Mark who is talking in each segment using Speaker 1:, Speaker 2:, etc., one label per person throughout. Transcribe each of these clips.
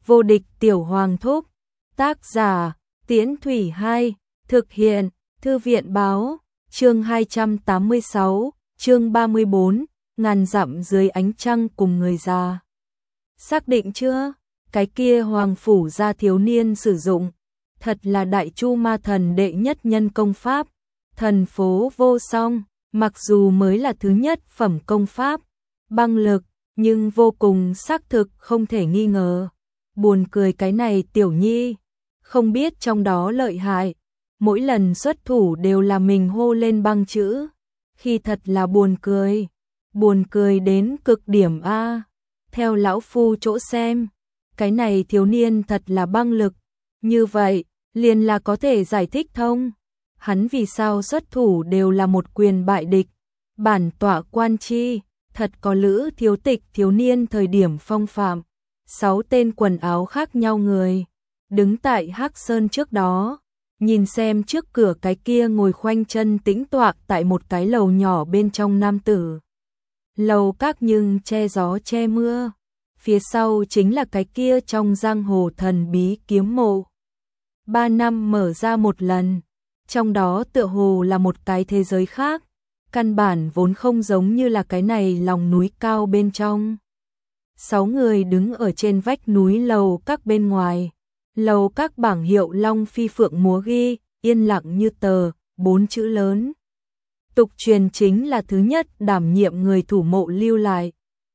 Speaker 1: Vô địch tiểu hoàng thúc. Tác giả, Tiễn Thủy 2, thực hiện, Thư viện báo, chương 286, chương 34, ngàn dặm dưới ánh trăng cùng người già. Xác định chưa? Cái kia hoàng phủ gia thiếu niên sử dụng, thật là đại chu ma thần đệ nhất nhân công pháp, thần phố vô song, mặc dù mới là thứ nhất phẩm công pháp, băng lực, nhưng vô cùng xác thực không thể nghi ngờ. Buồn cười cái này tiểu nhi, không biết trong đó lợi hại, mỗi lần xuất thủ đều là mình hô lên băng chữ, khi thật là buồn cười đến cực điểm a. Theo lão phu chỗ xem, cái này thiếu niên thật là băng lực, như vậy, liền là có thể giải thích thông. Hắn vì sao xuất thủ đều là một quyền bại địch, bản tọa quan chi, thật có lữ thiếu tịch thiếu niên thời điểm phong phạm. 6 tên quần áo khác nhau người, đứng tại Hắc Sơn trước đó, nhìn xem trước cửa cái kia ngồi khoanh chân tĩnh tọa tại một cái lầu nhỏ bên trong nam tử. Lầu các nhưng che gió che mưa, phía sau chính là cái kia trong giang hồ thần bí kiếm mộ. 3 năm mở ra một lần, trong đó tựa hồ là một cái thế giới khác, căn bản vốn không giống như là cái này lòng núi cao bên trong. 6 người đứng ở trên vách núi lầu các bên ngoài, lầu các bảng hiệu long phi phượng múa ghi, yên lặng như tờ, 4 chữ lớn. Tục truyền chính là thứ nhất đảm nhiệm người thủ mộ lưu lại.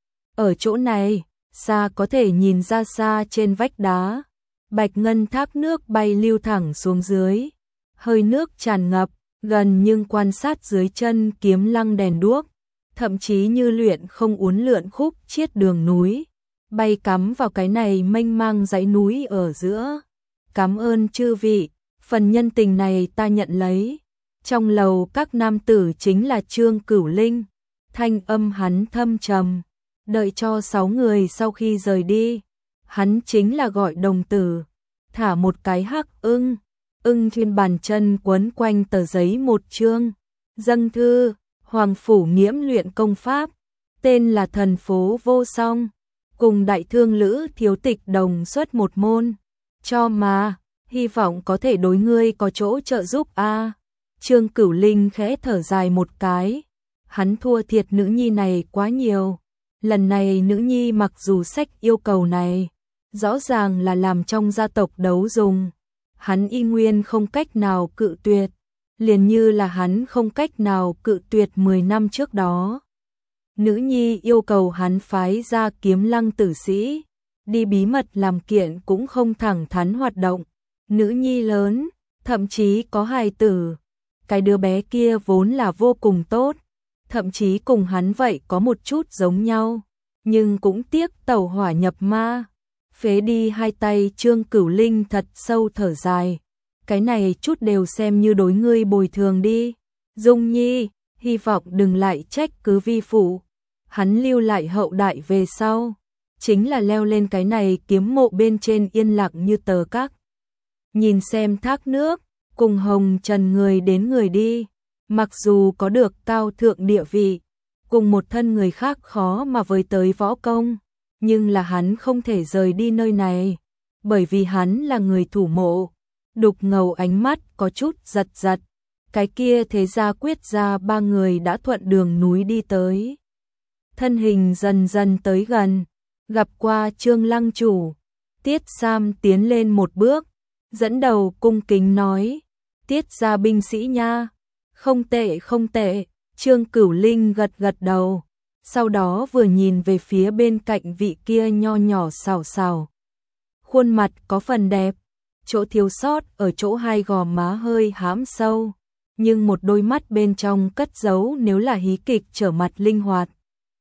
Speaker 1: Ở chỗ này, xa có thể nhìn ra xa trên vách đá, bạch ngân thác nước bay lưu thẳng xuống dưới, hơi nước tràn ngập, gần nhưng quan sát dưới chân kiếm lăng đèn đuốc, thậm chí như luyện không uốn lượn khúc chiết đường núi, bay cắm vào cái này mênh mang dãy núi ở giữa. Cảm ơn chư vị, phần nhân tình này ta nhận lấy. Trong lầu các nam tử chính là Trương Cửu Linh, thanh âm hắn thâm trầm, đợi cho 6 người sau khi rời đi, hắn chính là gọi đồng tử, thả một cái hắc ưng trên bàn chân quấn quanh tờ giấy một chương, dâng thư, hoàng phủ nghiễm luyện công pháp, tên là thần phố vô song, cùng đại thương lữ thiếu tịch đồng xuất một môn, cho mà, hy vọng có thể đối ngươi có chỗ trợ giúp a. Trương Cửu Linh khẽ thở dài một cái, hắn thua thiệt nữ nhi này quá nhiều, lần này nữ nhi mặc dù sách yêu cầu này, rõ ràng là làm trong gia tộc đấu dùng, hắn y nguyên không cách nào cự tuyệt, liền như là hắn không cách nào cự tuyệt 10 năm trước đó. Nữ nhi yêu cầu hắn phái ra kiếm lăng tử sĩ, đi bí mật làm kiện cũng không thẳng thắn hoạt động. Nữ nhi lớn, thậm chí có hài tử, cái đứa bé kia vốn là vô cùng tốt, thậm chí cùng hắn vậy có một chút giống nhau, nhưng cũng tiếc tẩu hỏa nhập ma. Phế đi hai tay Trương Cửu Linh thật sâu thở dài, cái này chút đều xem như đối ngươi bồi thường đi. Dung Nhi, hy vọng đừng lại trách cứ vi phụ. Hắn lưu lại hậu đại về sau, chính là leo lên cái này kiếm mộ bên trên yên lặng như tờ các. Nhìn xem thác nước, cùng hồng trần người đến người đi, mặc dù có được cao thượng địa vị, cùng một thân người khác khó mà với tới võ công, nhưng là hắn không thể rời đi nơi này, bởi vì hắn là người thủ mộ. Đục Ngầu ánh mắt có chút giật giật, cái kia thế gia quyết gia 3 người đã thuận đường núi đi tới. Thân hình dần dần tới gần, gặp qua Trương Lăng chủ, Tiết Sam tiến lên một bước, dẫn đầu cung kính nói, Tiết gia binh sĩ nha, không tệ không tệ. Trương Cửu Linh gật gật đầu, sau đó vừa nhìn về phía bên cạnh vị kia nho nhỏ xào xào. Khuôn mặt có phần đẹp, chỗ thiếu sót ở chỗ hai gò má hơi hãm sâu, nhưng một đôi mắt bên trong cất giấu nếu là hí kịch trở mặt linh hoạt.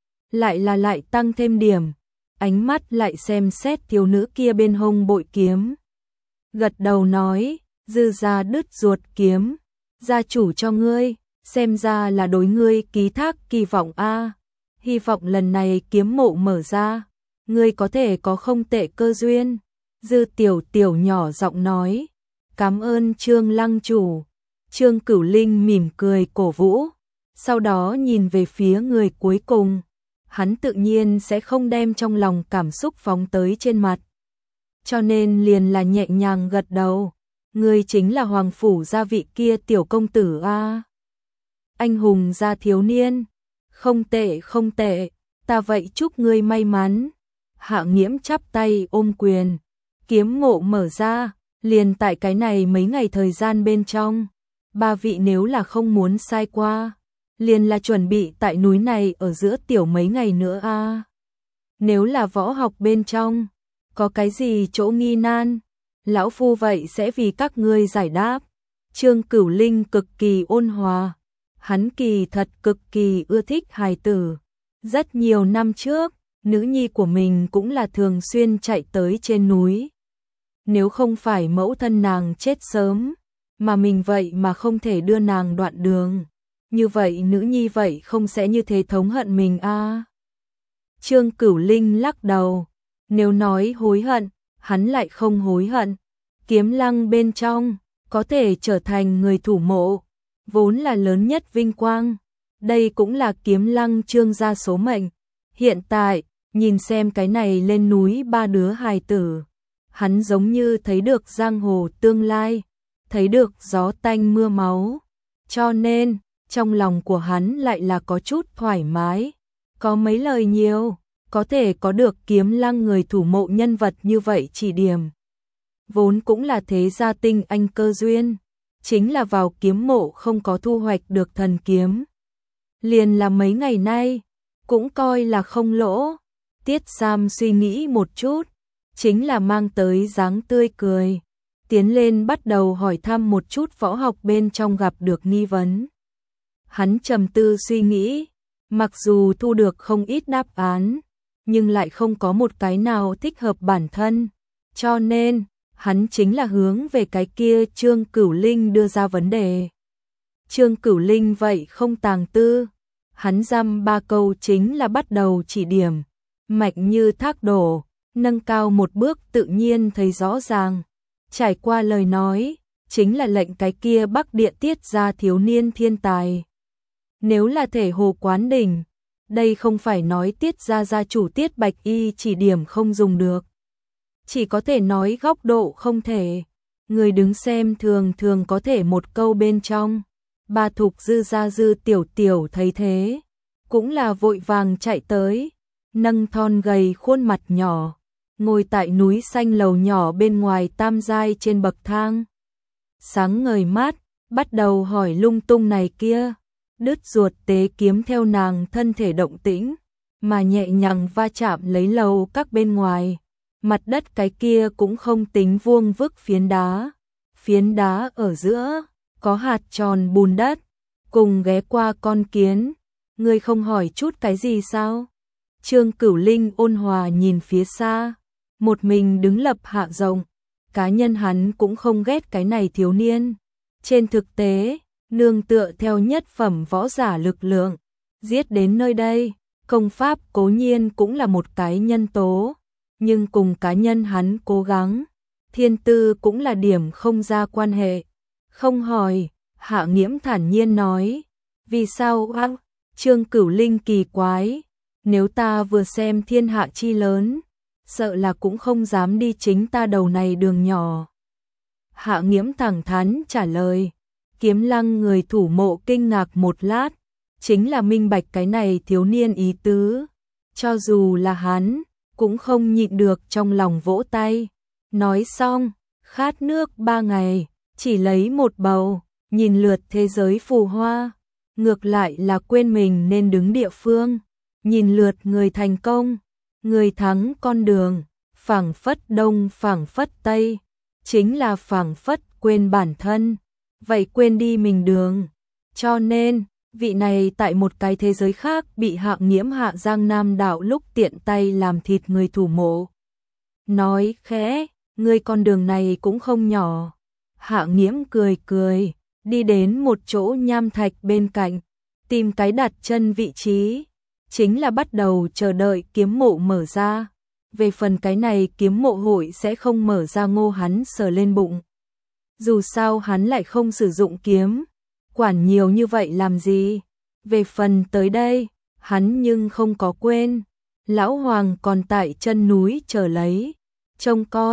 Speaker 1: Lại tăng thêm điểm, ánh mắt lại xem xét thiếu nữ kia bên hông bội kiếm. Gật đầu nói, dư gia đứt ruột kiếm, gia chủ cho ngươi, xem ra là đối ngươi ký thác kỳ vọng a. Hy vọng lần này kiếm mộ mở ra, ngươi có thể có không tệ cơ duyên. Dư tiểu tiểu nhỏ giọng nói, cảm ơn Trương Lăng chủ. Trương Cửu Linh mỉm cười cổ vũ, sau đó nhìn về phía người cuối cùng, hắn tự nhiên sẽ không đem trong lòng cảm xúc phóng tới trên mặt. cho nên liền là nhẹ nhàng gật đầu. Ngươi chính là hoàng phủ gia vị kia tiểu công tử a? Anh hùng gia thiếu niên. Không tệ không tệ, ta vậy chúc ngươi may mắn. Hạ Nghiễm chắp tay ôm quyền, kiếm ngộ mở ra, liền tại cái này mấy ngày thời gian bên trong. Ba vị nếu là không muốn sai qua, liền là chuẩn bị tại núi này ở giữa tiểu mấy ngày nữa a. Nếu là võ học bên trong, có cái gì chỗ nghi nan, lão phu vậy sẽ vì các ngươi giải đáp. Trương Cửu Linh cực kỳ ôn hòa, hắn kỳ thật cực kỳ ưa thích hài tử. Rất nhiều năm trước, nữ nhi của mình cũng là thường xuyên chạy tới trên núi. Nếu không phải mẫu thân nàng chết sớm, mà mình vậy mà không thể đưa nàng đoạn đường, như vậy nữ nhi vậy không sẽ như thế thống hận mình a. Trương Cửu Linh lắc đầu, nếu nói hối hận, hắn lại không hối hận. Kiếm Lăng bên trong, có thể trở thành người thủ mộ, vốn là lớn nhất vinh quang. Đây cũng là Kiếm Lăng Trương gia số mệnh. Hiện tại, nhìn xem cái này lên núi ba đứa hài tử, hắn giống như thấy được giang hồ tương lai, thấy được gió tanh mưa máu. Cho nên, trong lòng của hắn lại là có chút thoải mái. Có mấy lời nhiều, có thể có được Kiếm Lăng người thủ mộ nhân vật như vậy chỉ điểm. Vốn cũng là thế gia tinh anh cơ duyên, chính là vào kiếm mộ không có thu hoạch được thần kiếm. Liền là mấy ngày nay, cũng coi là không lỗ. Tiết Sam suy nghĩ một chút, chính là mang tới dáng tươi cười, tiến lên bắt đầu hỏi thăm một chút võ học bên trong gặp được nghi vấn. Hắn trầm tư suy nghĩ, mặc dù thu được không ít đáp án, nhưng lại không có một cái nào thích hợp bản thân, cho nên hắn chính là hướng về cái kia Trương Cửu Linh đưa ra vấn đề. Trương Cửu Linh vậy không tàng tư, hắn dăm ba câu chính là bắt đầu chỉ điểm, mạch như thác đổ, nâng cao một bước tự nhiên thấy rõ ràng. Trải qua lời nói, chính là lệnh cái kia Bắc Địa Tiết gia thiếu niên thiên tài. Nếu là thể hồ quán đỉnh, đây không phải nói Tiết gia gia chủ Tiết Bạch Y chỉ điểm không dùng được. Chỉ có thể nói góc độ không thể. Người đứng xem thường thường có thể một câu bên trong. Bà Thục Dư gia Dư tiểu tiểu thấy thế, cũng là vội vàng chạy tới, nâng thon gầy khuôn mặt nhỏ, ngồi tại núi xanh lầu nhỏ bên ngoài tam giai trên bậc thang. Sáng ngời mát, bắt đầu hỏi lung tung này kia, đứt ruột tế kiếm theo nàng thân thể động tĩnh, mà nhẹ nhàng va chạm lấy lầu các bên ngoài. Mặt đất cái kia cũng không tính vuông vức phiến đá ở giữa, có hạt tròn bùn đất, cùng ghé qua con kiến. Ngươi không hỏi chút cái gì sao? Trương Cửu Linh ôn hòa nhìn phía xa, một mình đứng lập hạ rộng, cá nhân hắn cũng không ghét cái này thiếu niên. Trên thực tế, nương tựa theo nhất phẩm võ giả lực lượng, giết đến nơi đây, công pháp cố nhiên cũng là một cái nhân tố, nhưng cùng cá nhân hắn cố gắng, thiên tư cũng là điểm không ra quan hệ. Không hỏi, Hạ Nghiễm thản nhiên nói, vì sao a? Trương Cửu Linh kỳ quái, nếu ta vừa xem thiên hạ chi lớn, sợ là cũng không dám đi chính ta đầu này đường nhỏ. Hạ Nghiễm thẳng thắn trả lời. Kiếm Lăng người thủ mộ kinh ngạc một lát, chính là minh bạch cái này thiếu niên ý tứ, cho dù là hắn, cũng không nhịn được trong lòng vỗ tay. Nói xong, khát nước 3 ngày, chỉ lấy một bầu, nhìn lượt thế giới phù hoa, ngược lại là quên mình nên đứng địa phương, nhìn lượt người thành công, người thắng con đường, phảng phất đông phảng phất tây, chính là phảng phất quên bản thân, vậy quên đi mình đường. Cho nên, vị này tại một cái thế giới khác bị Hạ Nghiễm Hạ Giang Nam đạo lúc tiện tay làm thịt người thủ mộ. Nói khẽ, ngươi con đường này cũng không nhỏ. Hạ Nghiễm cười cười, đi đến một chỗ nham thạch bên cạnh, tìm cái đặt chân vị trí, chính là bắt đầu chờ đợi kiếm mộ mở ra. Về phần cái này kiếm mộ hội sẽ không mở ra, ngô hắn sờ lên bụng. Dù sao hắn lại không sử dụng kiếm, quản nhiều như vậy làm gì. Về phần tới đây, hắn nhưng không có quên, lão hoàng còn tại chân núi chờ lấy, trông coi,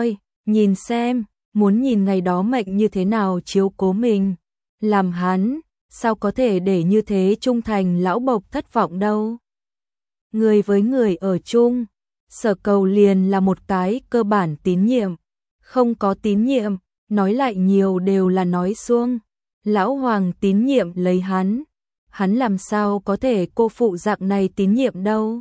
Speaker 1: Nhìn xem, muốn nhìn ngày đó mệnh như thế nào chiếu cố mình. Làm hắn, sao có thể để như thế trung thành lão bộc thất vọng đâu. Người với người ở chung, Sở Cầu liền là một cái cơ bản tín nhiệm. Không có tín nhiệm, nói lại nhiều đều là nói suông. Lão Hoàng tín nhiệm lấy hắn làm sao có thể cô phụ dạng này tín nhiệm đâu.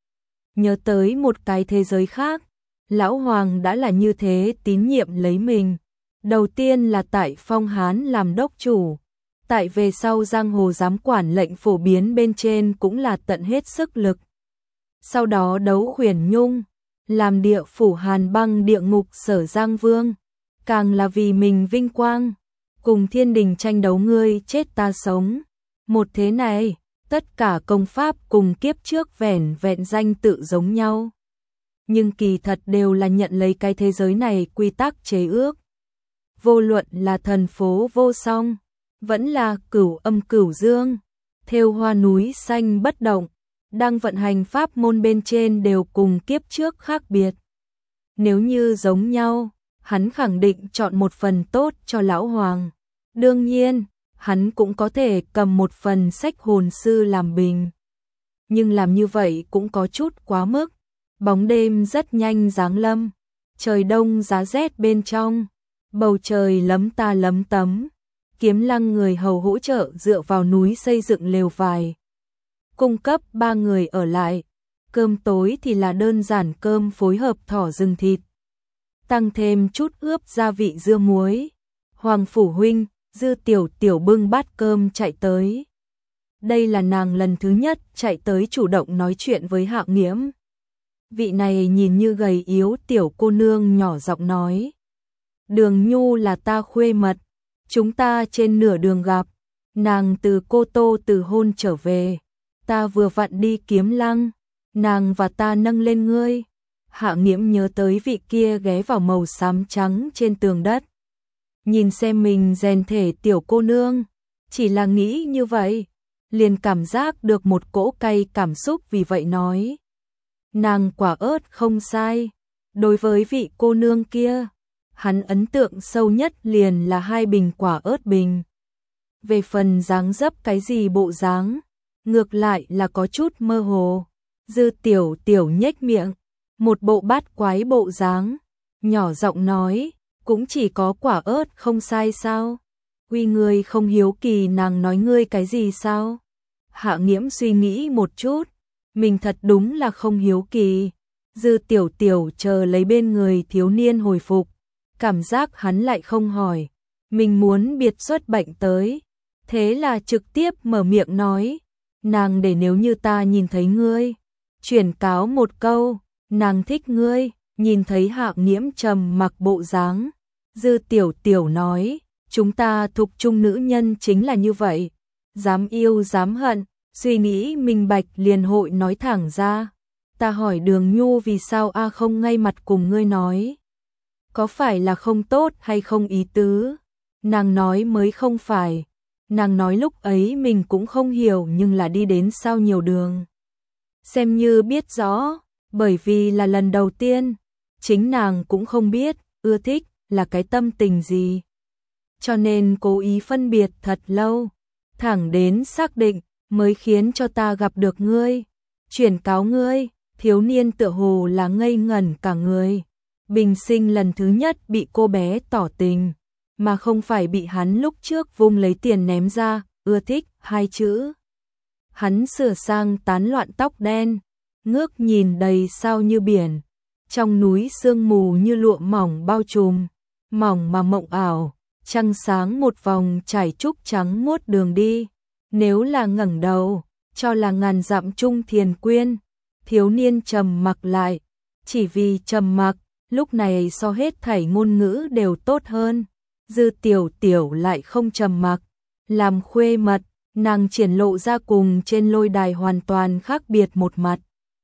Speaker 1: Nhớ tới một cái thế giới khác, Lão Hoàng đã là như thế tín nhiệm lấy mình. Đầu tiên là tại phong Hán làm đốc chủ, tại về sau giang hồ giám quản lệnh phổ biến bên trên cũng là tận hết sức lực. Sau đó đấu Khuyển Nhung, làm địa phủ Hàn Băng địa ngục Sở Giang Vương, càng là vì mình vinh quang, cùng thiên đình tranh đấu ngươi chết ta sống. Một thế này, tất cả công pháp cùng kiếp trước vẻn vẹn danh tự giống nhau. Nhưng kỳ thật đều là nhận lấy cái thế giới này quy tắc chế ước. Vô luận là thần phố vô song, vẫn là cửu âm cửu dương, thêu hoa núi xanh bất động, đang vận hành pháp môn bên trên đều cùng kiếp trước khác biệt. Nếu như giống nhau, hắn khẳng định chọn một phần tốt cho Lão Hoàng. Đương nhiên, hắn cũng có thể cầm một phần sách hồn sư làm bình. Nhưng làm như vậy cũng có chút quá mức. Bóng đêm rất nhanh giáng lâm, trời đông giá rét bên trong, bầu trời lấm ta lấm tấm. Kiếm Lăng người hầu hỗ trợ dựa vào núi xây dựng lều vải, cung cấp 3 người ở lại. Cơm tối thì là đơn giản cơm phối hợp thỏ rừng thịt, tăng thêm chút ướp gia vị dưa muối. Hoàng phủ huynh, Dư Tiểu Tiểu bưng bát cơm chạy tới. Đây là nàng lần thứ nhất chạy tới chủ động nói chuyện với Hạ Nghiễm. Vị này nhìn như gầy yếu tiểu cô nương nhỏ giọng nói: Đường Nhu là ta khuê mật, chúng ta trên nửa đường gặp, nàng từ Cô Tô từ hôn trở về, ta vừa vặn đi Kiếm Lăng, nàng và ta nâng lên ngươi. Hạ Nghiễm nhớ tới vị kia ghé vào màu xám trắng trên tường đất, nhìn xem mình rèn thể tiểu cô nương, chỉ là nghĩ như vậy, liền cảm giác được một cỗ cay cảm xúc, vì vậy nói: Nàng quả ớt không sai. Đối với vị cô nương kia, hắn ấn tượng sâu nhất liền là 2 bình quả ớt bình. Về phần dáng dấp cái gì bộ dáng, ngược lại là có chút mơ hồ. Dư Tiểu Tiểu nhếch miệng, một bộ bát quái bộ dáng, nhỏ giọng nói: Cũng chỉ có quả ớt không sai sao? Uy, ngươi không hiếu kỳ nàng nói ngươi cái gì sao? Hạ Nghiễm suy nghĩ một chút, mình thật đúng là không hiếu kỳ. Dư Tiểu Tiểu chờ lấy bên người thiếu niên hồi phục, cảm giác hắn lại không hỏi, mình muốn biệt xuất bệnh tới, thế là trực tiếp mở miệng nói: Nàng để nếu như ta nhìn thấy ngươi, chuyển cáo một câu, nàng thích ngươi. Nhìn thấy Hạ Nghiễm trầm mặc bộ dáng, Dư Tiểu Tiểu nói: Chúng ta thục trung nữ nhân chính là như vậy, dám yêu dám hận, suy nghĩ minh bạch liền hội nói thẳng ra. Ta hỏi Đường Nhu vì sao không ngay mặt cùng ngươi nói, có phải là không tốt hay không ý tứ? Nàng nói mới không phải. Nàng nói lúc ấy mình cũng không hiểu, nhưng là đi đến sao nhiều đường, xem như biết rõ, bởi vì là lần đầu tiên, chính nàng cũng không biết ưa thích là cái tâm tình gì, cho nên cố ý phân biệt thật lâu, thẳng đến xác định mới khiến cho ta gặp được ngươi, chuyển cáo ngươi. Thiếu niên tựa hồ là ngây ngẩn cả người. Bình sinh lần thứ nhất bị cô bé tỏ tình, mà không phải bị hắn lúc trước vung lấy tiền ném ra, ưa thích 2 chữ. Hắn sửa sang tán loạn tóc đen, ngước nhìn đầy sao như biển, trong núi sương mù như lụa mỏng bao trùm, mỏng mà mộng ảo, trăng sáng một vòng trải trúc trắng muốt đường đi. Nếu là ngẩng đầu, cho là ngàn dặm trung thiền quyên. Thiếu niên trầm mặc lại, chỉ vì trầm mặc, lúc này so hết thảy ngôn ngữ đều tốt hơn. Dư Tiểu Tiểu lại không trầm mặc, làm khuê mật, nàng triển lộ ra cùng trên lôi đài hoàn toàn khác biệt một mặt.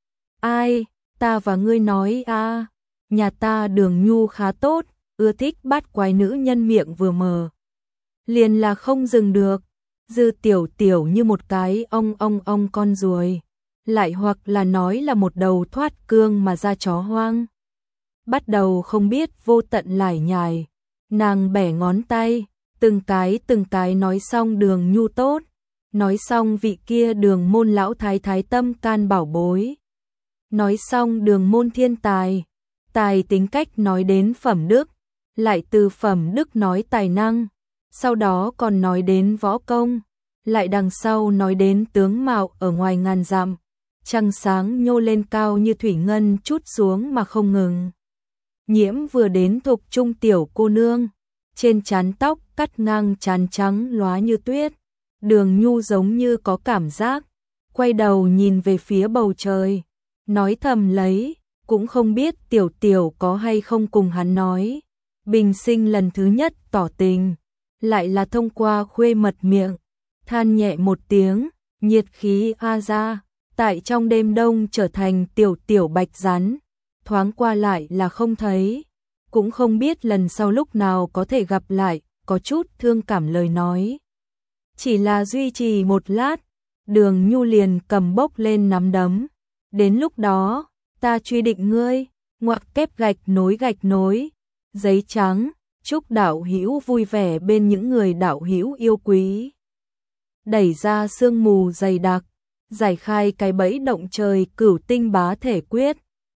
Speaker 1: Ai, ta và ngươi nói nhà ta Đường Nhu khá tốt, ưa thích bát quái nữ nhân, miệng vừa mở liền là không dừng được. Dư Tiểu Tiểu như một cái ong con ruồi, lại hoặc là nói là một đầu thoát cương mà ra chó hoang. bắt đầu không biết vô tận lải nhải. Nàng bẻ ngón tay, từng cái nói xong Đường Nhu tốt, nói xong vị kia Đường môn lão thái thái tâm can bảo bối, nói xong Đường môn thiên tài, tài tính cách nói đến phẩm đức, lại từ phẩm đức nói tài năng, sau đó còn nói đến võ công, lại đằng sau nói đến tướng mạo ở ngoài ngàn dặm, trăng sáng nhô lên cao như thủy ngân chút xuống mà không ngừng. Nhiễm vừa đến Thục Trung tiểu cô nương, trên trán tóc cắt ngang trán trắng lóa như tuyết, Đường Nhu giống như có cảm giác, quay đầu nhìn về phía bầu trời, nói thầm lấy, cũng không biết tiểu tiểu có hay không cùng hắn nói. Bình sinh lần thứ nhất tỏ tình, lại là thông qua khuê mật miệng, than nhẹ một tiếng, nhiệt khí a ra, tại trong đêm đông trở thành tiểu tiểu bạch rắn, thoáng qua lại là không thấy, cũng không biết lần sau lúc nào có thể gặp lại, có chút thương cảm lời nói. Chỉ là duy trì một lát, Đường Nhu liền cầm bốc lên nắm đấm, đến lúc đó, ta truy định ngươi, ngoặc kép gạch nối, giấy trắng, chúc đạo hữu vui vẻ bên những người đạo hữu yêu quý. Đẩy ra sương mù dày đặc, giải khai cái bẫy động trời Cửu Tinh Bá Thể Quyết.